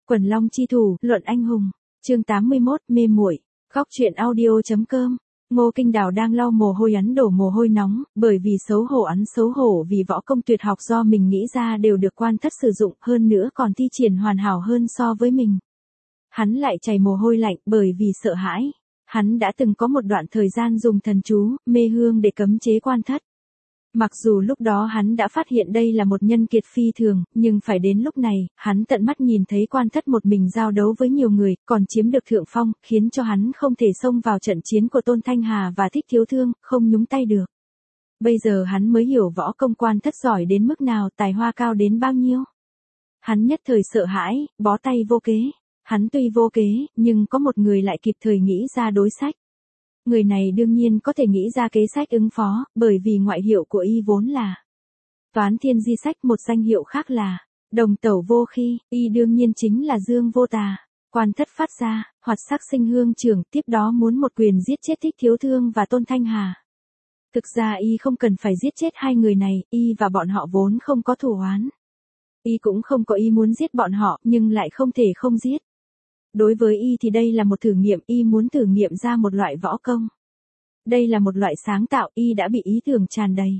Quần long chi thủ, luận anh hùng. Chương 81, mê muội. Góc truyện audio.com. Ngô Kinh Đào đang lau mồ hôi ấn đổ mồ hôi nóng, bởi vì xấu hổ ấn xấu hổ vì võ công tuyệt học do mình nghĩ ra đều được quan thất sử dụng, hơn nữa còn thi triển hoàn hảo hơn so với mình. Hắn lại chảy mồ hôi lạnh bởi vì sợ hãi. Hắn đã từng có một đoạn thời gian dùng thần chú, mê hương để cấm chế quan thất. Mặc dù lúc đó hắn đã phát hiện đây là một nhân kiệt phi thường, nhưng phải đến lúc này, hắn tận mắt nhìn thấy quan thất một mình giao đấu với nhiều người, còn chiếm được thượng phong, khiến cho hắn không thể xông vào trận chiến của Tôn Thanh Hà và Thích Thiếu Thương, không nhúng tay được. Bây giờ hắn mới hiểu võ công quan thất giỏi đến mức nào, tài hoa cao đến bao nhiêu. Hắn nhất thời sợ hãi, bó tay vô kế. Hắn tuy vô kế, nhưng có một người lại kịp thời nghĩ ra đối sách. Người này đương nhiên có thể nghĩ ra kế sách ứng phó, bởi vì ngoại hiệu của y vốn là Toán Thiên Di Sách, một danh hiệu khác là Đồng Tẩu Vô Khi, y đương nhiên chính là Dương Vô Tà. Quan thất phát ra, hoạt sắc sinh hương trưởng, tiếp đó muốn một quyền giết chết Thích Thiếu Thương và Tôn Thanh Hà. Thực ra y không cần phải giết chết hai người này, y và bọn họ vốn không có thù oán. Y cũng không có ý muốn giết bọn họ, nhưng lại không thể không giết. Đối với y thì đây là một thử nghiệm, y muốn thử nghiệm ra một loại võ công. Đây là một loại sáng tạo, y đã bị ý tưởng tràn đầy.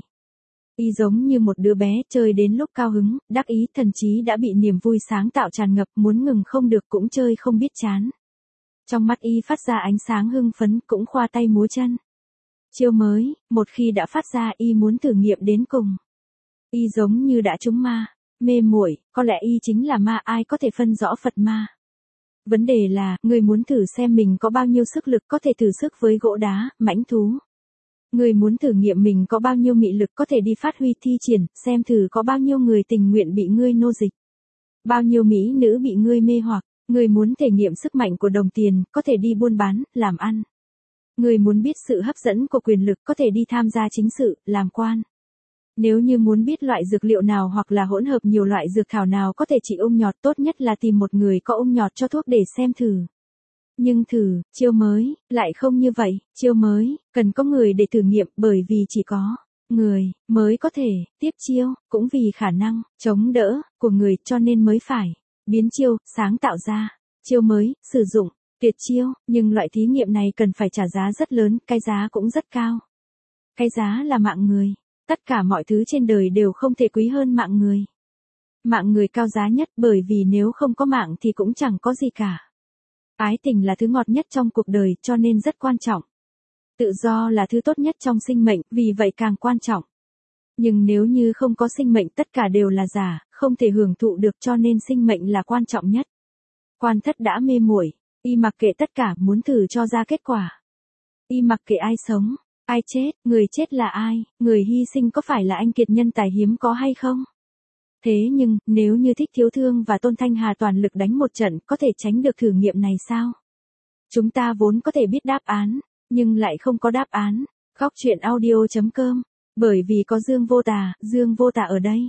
Y giống như một đứa bé, chơi đến lúc cao hứng, đắc ý, thần trí đã bị niềm vui sáng tạo tràn ngập, muốn ngừng không được cũng chơi không biết chán. Trong mắt y phát ra ánh sáng hưng phấn, cũng khoa tay múa chân. Chiêu mới, một khi đã phát ra y muốn thử nghiệm đến cùng. Y giống như đã trúng ma, mê muội, có lẽ y chính là ma, ai có thể phân rõ Phật ma. Vấn đề là, người muốn thử xem mình có bao nhiêu sức lực có thể thử sức với gỗ đá, mãnh thú. Người muốn thử nghiệm mình có bao nhiêu mị lực có thể đi phát huy thi triển, xem thử có bao nhiêu người tình nguyện bị ngươi nô dịch. Bao nhiêu mỹ nữ bị ngươi mê hoặc, người muốn thể nghiệm sức mạnh của đồng tiền, có thể đi buôn bán, làm ăn. Người muốn biết sự hấp dẫn của quyền lực có thể đi tham gia chính sự, làm quan. Nếu như muốn biết loại dược liệu nào hoặc là hỗn hợp nhiều loại dược thảo nào có thể trị ung nhọt, tốt nhất là tìm một người có ung nhọt cho thuốc để xem thử. Nhưng chiêu mới, lại không như vậy, chiêu mới, cần có người để thử nghiệm, bởi vì chỉ có người mới có thể tiếp chiêu, cũng vì khả năng chống đỡ của người cho nên mới phải biến chiêu, sáng tạo ra chiêu mới, sử dụng tuyệt chiêu, nhưng loại thí nghiệm này cần phải trả giá rất lớn, cái giá cũng rất cao. Cái giá là mạng người. Tất cả mọi thứ trên đời đều không thể quý hơn mạng người. Mạng người cao giá nhất, bởi vì nếu không có mạng thì cũng chẳng có gì cả. Ái tình là thứ ngọt nhất trong cuộc đời, cho nên rất quan trọng. Tự do là thứ tốt nhất trong sinh mệnh, vì vậy càng quan trọng. Nhưng nếu như không có sinh mệnh, tất cả đều là giả, không thể hưởng thụ được, cho nên sinh mệnh là quan trọng nhất. Quan thất đã mê muội, y mặc kệ tất cả, muốn thử cho ra kết quả. Y mặc kệ ai sống, ai chết, người chết là ai, người hy sinh có phải là anh kiệt nhân tài hiếm có hay không? Thế nhưng, nếu như Thích Thiếu Thương và Tôn Thanh Hà toàn lực đánh một trận, có thể tránh được thử nghiệm này sao? Chúng ta vốn có thể biết đáp án, nhưng lại không có đáp án. Góc truyện audio.com. Bởi vì có Dương Vô Tà ở đây.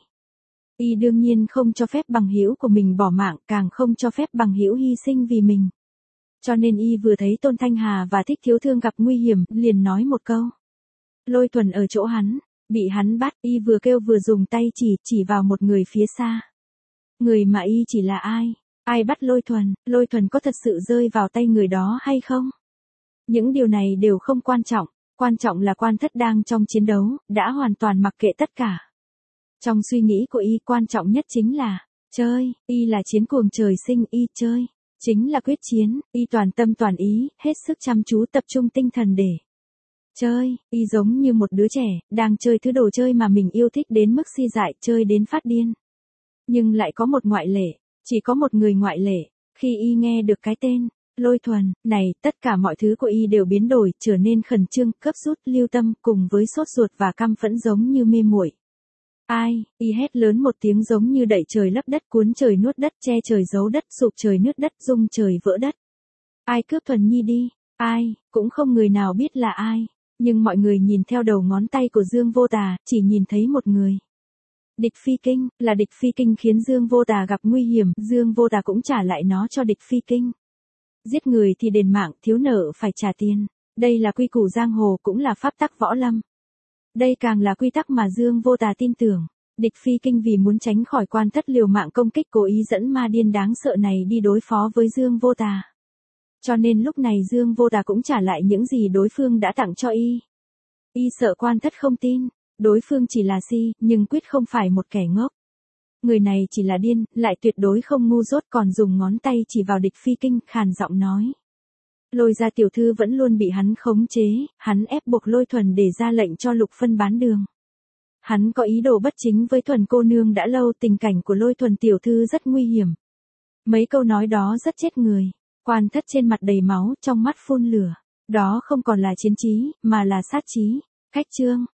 Y đương nhiên không cho phép bằng hữu của mình bỏ mạng, càng không cho phép bằng hữu hy sinh vì mình. Cho nên y vừa thấy Tôn Thanh Hà và Thích Thiếu Thương gặp nguy hiểm, liền nói một câu. Lôi Thuần ở chỗ hắn, bị hắn bắt, y vừa kêu vừa dùng tay chỉ vào một người phía xa. Người mà y chỉ là ai? Ai bắt Lôi Thuần có thật sự rơi vào tay người đó hay không? Những điều này đều không quan trọng là quan thất đang trong chiến đấu, đã hoàn toàn mặc kệ tất cả. Trong suy nghĩ của y, quan trọng nhất chính là chơi, y là chiến cuồng trời sinh, y chơi chính là quyết chiến, y toàn tâm toàn ý, hết sức chăm chú tập trung tinh thần để chơi, y giống như một đứa trẻ, đang chơi thứ đồ chơi mà mình yêu thích đến mức si dại, chơi đến phát điên. Nhưng lại có một ngoại lệ, chỉ có một người ngoại lệ, khi y nghe được cái tên Lôi Thuần này, tất cả mọi thứ của y đều biến đổi, trở nên khẩn trương, gấp rút, lưu tâm, cùng với sốt ruột và căm phẫn giống như mê muội. Ai, y hét lớn một tiếng giống như đẩy trời lấp đất, cuốn trời nuốt đất, che trời giấu đất, sụp trời nứt đất, rung trời vỡ đất. Ai cướp Thuần Nhi đi? Ai, cũng không người nào biết là ai. Nhưng mọi người nhìn theo đầu ngón tay của Dương Vô Tà, chỉ nhìn thấy một người. Địch Phi Kinh, là Địch Phi Kinh khiến Dương Vô Tà gặp nguy hiểm, Dương Vô Tà cũng trả lại nó cho Địch Phi Kinh. Giết người thì đền mạng, thiếu nợ phải trả tiền. Đây là quy củ giang hồ, cũng là pháp tắc võ lâm. Đây càng là quy tắc mà Dương Vô Tà tin tưởng. Địch Phi Kinh vì muốn tránh khỏi Quan Thất liều mạng công kích cố ý dẫn ma điên đáng sợ này đi đối phó với Dương Vô Tà. Cho nên lúc này Dương Vô Tà cũng trả lại những gì đối phương đã tặng cho y. Y sợ Quan Thất không tin, đối phương chỉ là si, nhưng quyết không phải một kẻ ngốc. Người này chỉ là điên, lại tuyệt đối không ngu dốt, còn dùng ngón tay chỉ vào Địch Phi Kinh, khàn giọng nói. Lôi Gia tiểu thư vẫn luôn bị hắn khống chế, hắn ép buộc Lôi Thuần để ra lệnh cho Lục Phân bán đường. Hắn có ý đồ bất chính với Thuần cô nương đã lâu, tình cảnh của Lôi Thuần tiểu thư rất nguy hiểm. Mấy câu nói đó rất chết người. Quan Thất trên mặt đầy máu, trong mắt phun lửa. Đó không còn là chiến trí, mà là sát chí. Khách chương.